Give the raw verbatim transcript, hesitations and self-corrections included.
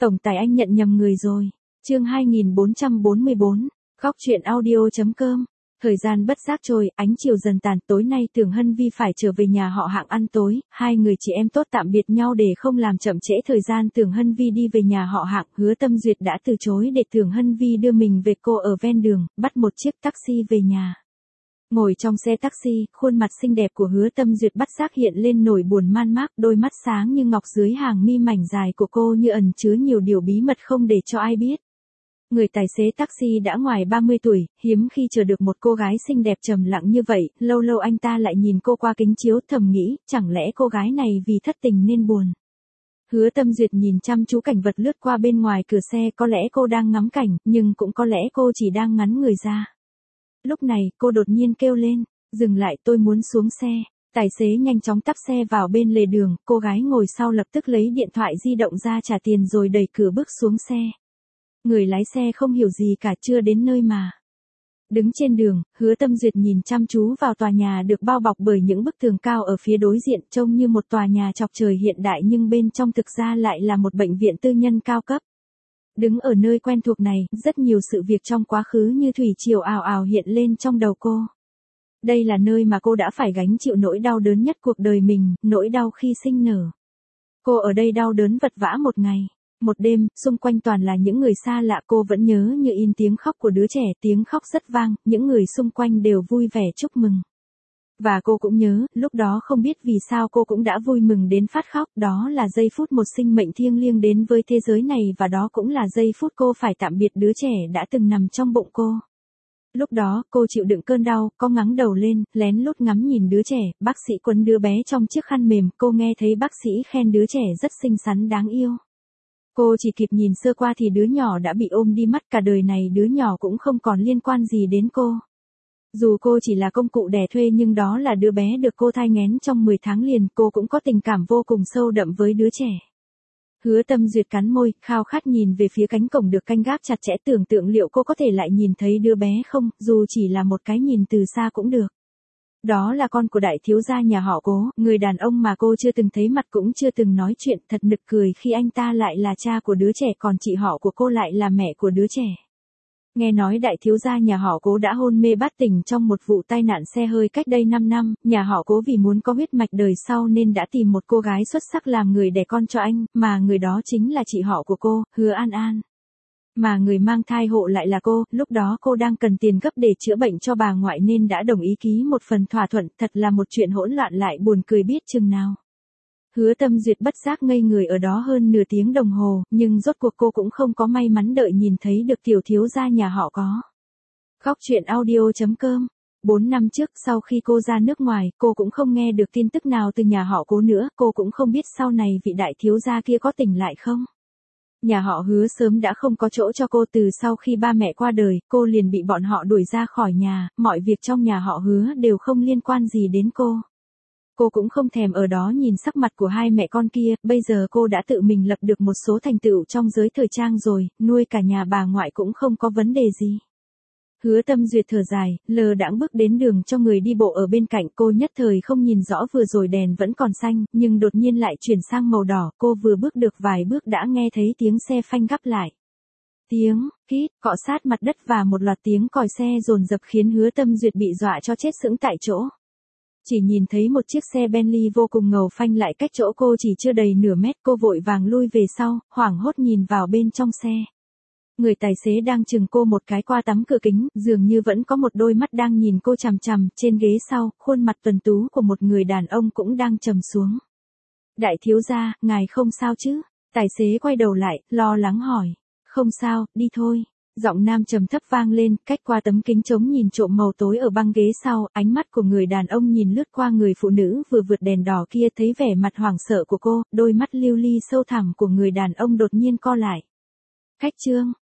Tổng tài anh nhận nhầm người rồi. Chương hai nghìn bốn trăm bốn mươi bốn, khóc chuyện audio chấm com. Thời gian bất giác trôi, ánh chiều dần tàn, tối nay Tưởng Hân Vi phải trở về nhà họ Hạng ăn tối, hai người chị em tốt tạm biệt nhau để không làm chậm trễ thời gian. Tưởng Hân Vi đi về nhà họ Hạng, Hứa Tâm Duyệt đã từ chối để Tưởng Hân Vi đưa mình về, cô ở ven đường, bắt một chiếc taxi về nhà. Ngồi trong xe taxi, khuôn mặt xinh đẹp của Hứa Tâm Duyệt bắt giác hiện lên nỗi buồn man mác, đôi mắt sáng như ngọc dưới hàng mi mảnh dài của cô như ẩn chứa nhiều điều bí mật không để cho ai biết. Người tài xế taxi đã ngoài ba mươi tuổi, hiếm khi chờ được một cô gái xinh đẹp trầm lặng như vậy, lâu lâu anh ta lại nhìn cô qua kính chiếu, thầm nghĩ, chẳng lẽ cô gái này vì thất tình nên buồn. Hứa Tâm Duyệt nhìn chăm chú cảnh vật lướt qua bên ngoài cửa xe, có lẽ cô đang ngắm cảnh, nhưng cũng có lẽ cô chỉ đang ngắn người ra. Lúc này, cô đột nhiên kêu lên, dừng lại, tôi muốn xuống xe. Tài xế nhanh chóng tắp xe vào bên lề đường, cô gái ngồi sau lập tức lấy điện thoại di động ra trả tiền rồi đẩy cửa bước xuống xe. Người lái xe không hiểu gì cả, chưa đến nơi mà. Đứng trên đường, Hứa Tâm Duyệt nhìn chăm chú vào tòa nhà được bao bọc bởi những bức tường cao ở phía đối diện, trông như một tòa nhà chọc trời hiện đại nhưng bên trong thực ra lại là một bệnh viện tư nhân cao cấp. Đứng ở nơi quen thuộc này, rất nhiều sự việc trong quá khứ như thủy triều ào ào hiện lên trong đầu cô. Đây là nơi mà cô đã phải gánh chịu nỗi đau đớn nhất cuộc đời mình, nỗi đau khi sinh nở. Cô ở đây đau đớn vật vã một ngày. Một đêm, xung quanh toàn là những người xa lạ, cô vẫn nhớ như in tiếng khóc của đứa trẻ, tiếng khóc rất vang, những người xung quanh đều vui vẻ chúc mừng. Và cô cũng nhớ, lúc đó không biết vì sao cô cũng đã vui mừng đến phát khóc, đó là giây phút một sinh mệnh thiêng liêng đến với thế giới này và đó cũng là giây phút cô phải tạm biệt đứa trẻ đã từng nằm trong bụng cô. Lúc đó, cô chịu đựng cơn đau, có ngẩng đầu lên, lén lút ngắm nhìn đứa trẻ, bác sĩ quấn đứa bé trong chiếc khăn mềm, cô nghe thấy bác sĩ khen đứa trẻ rất xinh xắn đáng yêu. Cô chỉ kịp nhìn sơ qua thì đứa nhỏ đã bị ôm đi mất, cả đời này đứa nhỏ cũng không còn liên quan gì đến cô. Dù cô chỉ là công cụ đẻ thuê nhưng đó là đứa bé được cô thai nghén trong mười tháng liền, cô cũng có tình cảm vô cùng sâu đậm với đứa trẻ. Hứa Tâm Duyệt cắn môi, khao khát nhìn về phía cánh cổng được canh gác chặt chẽ, tưởng tượng liệu cô có thể lại nhìn thấy đứa bé không, dù chỉ là một cái nhìn từ xa cũng được. Đó là con của đại thiếu gia nhà họ Cố, người đàn ông mà cô chưa từng thấy mặt cũng chưa từng nói chuyện, thật nực cười khi anh ta lại là cha của đứa trẻ còn chị họ của cô lại là mẹ của đứa trẻ. Nghe nói đại thiếu gia nhà họ Cố đã hôn mê bất tỉnh trong một vụ tai nạn xe hơi cách đây năm năm, nhà họ Cố vì muốn có huyết mạch đời sau nên đã tìm một cô gái xuất sắc làm người đẻ con cho anh, mà người đó chính là chị họ của cô, Hứa An An. Mà người mang thai hộ lại là cô, lúc đó cô đang cần tiền gấp để chữa bệnh cho bà ngoại nên đã đồng ý ký một phần thỏa thuận, thật là một chuyện hỗn loạn lại buồn cười biết chừng nào. Hứa Tâm Duyệt bất giác ngây người ở đó hơn nửa tiếng đồng hồ, nhưng rốt cuộc cô cũng không có may mắn đợi nhìn thấy được tiểu thiếu gia nhà họ có. Khóc chuyện audio chấm com. Bốn năm trước, sau khi cô ra nước ngoài, cô cũng không nghe được tin tức nào từ nhà họ Cố nữa, cô cũng không biết sau này vị đại thiếu gia kia có tỉnh lại không. Nhà họ Hứa sớm đã không có chỗ cho cô, từ sau khi ba mẹ qua đời, cô liền bị bọn họ đuổi ra khỏi nhà, mọi việc trong nhà họ Hứa đều không liên quan gì đến cô. Cô cũng không thèm ở đó nhìn sắc mặt của hai mẹ con kia, bây giờ cô đã tự mình lập được một số thành tựu trong giới thời trang rồi, nuôi cả nhà bà ngoại cũng không có vấn đề gì. Hứa Tâm Duyệt thở dài, lờ đãng bước đến đường cho người đi bộ ở bên cạnh, cô nhất thời không nhìn rõ vừa rồi đèn vẫn còn xanh, nhưng đột nhiên lại chuyển sang màu đỏ, cô vừa bước được vài bước đã nghe thấy tiếng xe phanh gấp lại. Tiếng, kít, cọ sát mặt đất và một loạt tiếng còi xe dồn dập khiến Hứa Tâm Duyệt bị dọa cho chết sững tại chỗ. Chỉ nhìn thấy một chiếc xe Bentley vô cùng ngầu phanh lại cách chỗ cô chỉ chưa đầy nửa mét, cô vội vàng lui về sau, hoảng hốt nhìn vào bên trong xe. Người tài xế đang chừng cô một cái qua tấm cửa kính, dường như vẫn có một đôi mắt đang nhìn cô chằm chằm, trên ghế sau, khuôn mặt tuấn tú của một người đàn ông cũng đang trầm xuống. Đại thiếu gia, ngài không sao chứ? Tài xế quay đầu lại, lo lắng hỏi. Không sao, đi thôi. Giọng nam trầm thấp vang lên, cách qua tấm kính trống nhìn trộm màu tối ở băng ghế sau, ánh mắt của người đàn ông nhìn lướt qua người phụ nữ vừa vượt đèn đỏ kia, thấy vẻ mặt hoảng sợ của cô, đôi mắt lưu ly sâu thẳm của người đàn ông đột nhiên co lại. Khách trương,